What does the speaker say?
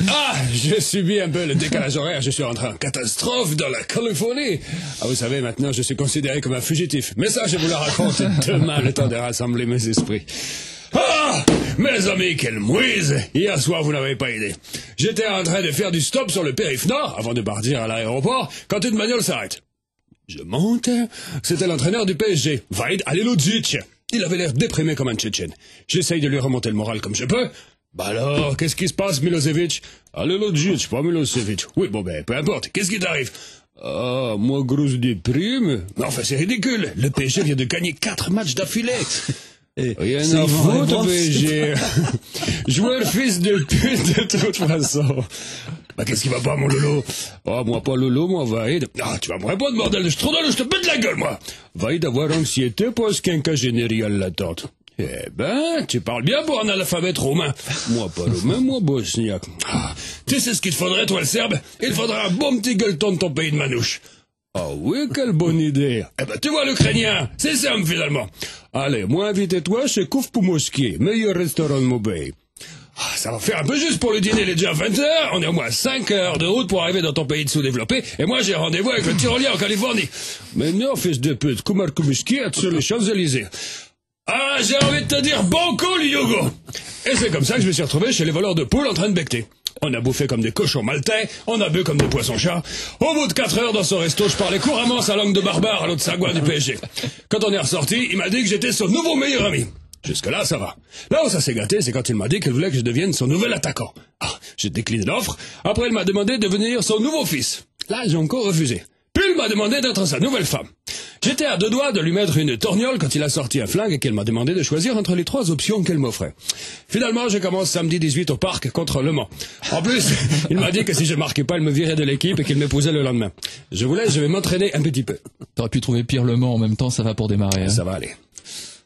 Ah, je subis un peu le décalage horaire, je suis rentré en catastrophe dans la Californie. Ah, vous savez, maintenant je suis considéré comme un fugitif. Mais ça, je vous le raconte demain, le temps de rassembler mes esprits. Ah, mes amis, quelle mouise! Hier soir, vous n'avez pas idée. J'étais en train de faire du stop sur le périph' nord, avant de partir à l'aéroport, quand une bagnole s'arrête. Je monte, c'était l'entraîneur du PSG, Vaid Halilovic. Il avait l'air déprimé comme un Tchétchène. J'essaye de lui remonter le moral comme je peux. Bah alors, qu'est-ce qui se passe, Milosevic? Halilovic, pas Milosevic. Oui, bon ben, peu importe, qu'est-ce qui t'arrive? Ah, moi, grosse déprime. Mais enfin, c'est ridicule. Le PSG vient de gagner 4 matchs d'affilée. Rien à foutre, PSG. Joueur fils de pute, de toute façon. Bah, qu'est-ce qui va pas, mon Lolo? Oh, moi pas Lolo, moi, Vaïd. Ah, tu vas me répondre, bordel de strudel, je te pète la gueule, moi. Vaïd avoir anxiété parce qu'un cas général l'attente. Eh ben, tu parles bien pour un alphabet romain. Moi pas romain, moi bosniaque. Ah, tu sais ce qu'il te faudrait, toi, le serbe? Il faudra un bon petit gueuleton de ton pays de manouche. Ah oui, quelle bonne idée. Eh ben, tu vois l'Ukrainien, c'est simple finalement. Allez, moi invitez-toi chez Kouf Poumoski, meilleur restaurant de mon pays. Ah, ça va faire un peu juste pour le dîner, il est déjà 20h, on est au moins 5 heures de route pour arriver dans ton pays de sous-développé, et moi j'ai rendez-vous avec le tyrolien en Californie. Mais non, fils de pute, Kumar Kumiski est sur les Champs-Élysées. Ah, j'ai envie de te dire banco, Lyogo. Et c'est comme ça que je me suis retrouvé chez les voleurs de poules en train de becqueter. On a bouffé comme des cochons maltais, on a bu comme des poissons-chats. Au bout de 4 heures dans ce resto, je parlais couramment sa langue de barbare à l'autre sagouin du PSG. Quand on est ressorti, il m'a dit que j'étais son nouveau meilleur ami. Jusque-là, ça va. Là où ça s'est gâté, c'est quand il m'a dit qu'il voulait que je devienne son nouvel attaquant. Ah, j'ai décliné l'offre. Après, il m'a demandé de devenir son nouveau fils. Là, j'ai encore refusé. Puis, il m'a demandé d'être sa nouvelle femme. J'étais à 2 doigts de lui mettre une torgnole quand il a sorti un flingue et qu'elle m'a demandé de choisir entre les 3 options qu'elle m'offrait. Finalement, je commence samedi 18 au parc contre Le Mans. En plus, il m'a dit que si je marquais pas, il me virait de l'équipe et qu'il m'épousait le lendemain. Je vous laisse, je vais m'entraîner un petit peu. T'aurais pu trouver pire Le Mans en même temps, ça va pour démarrer. Hein. Ça va aller.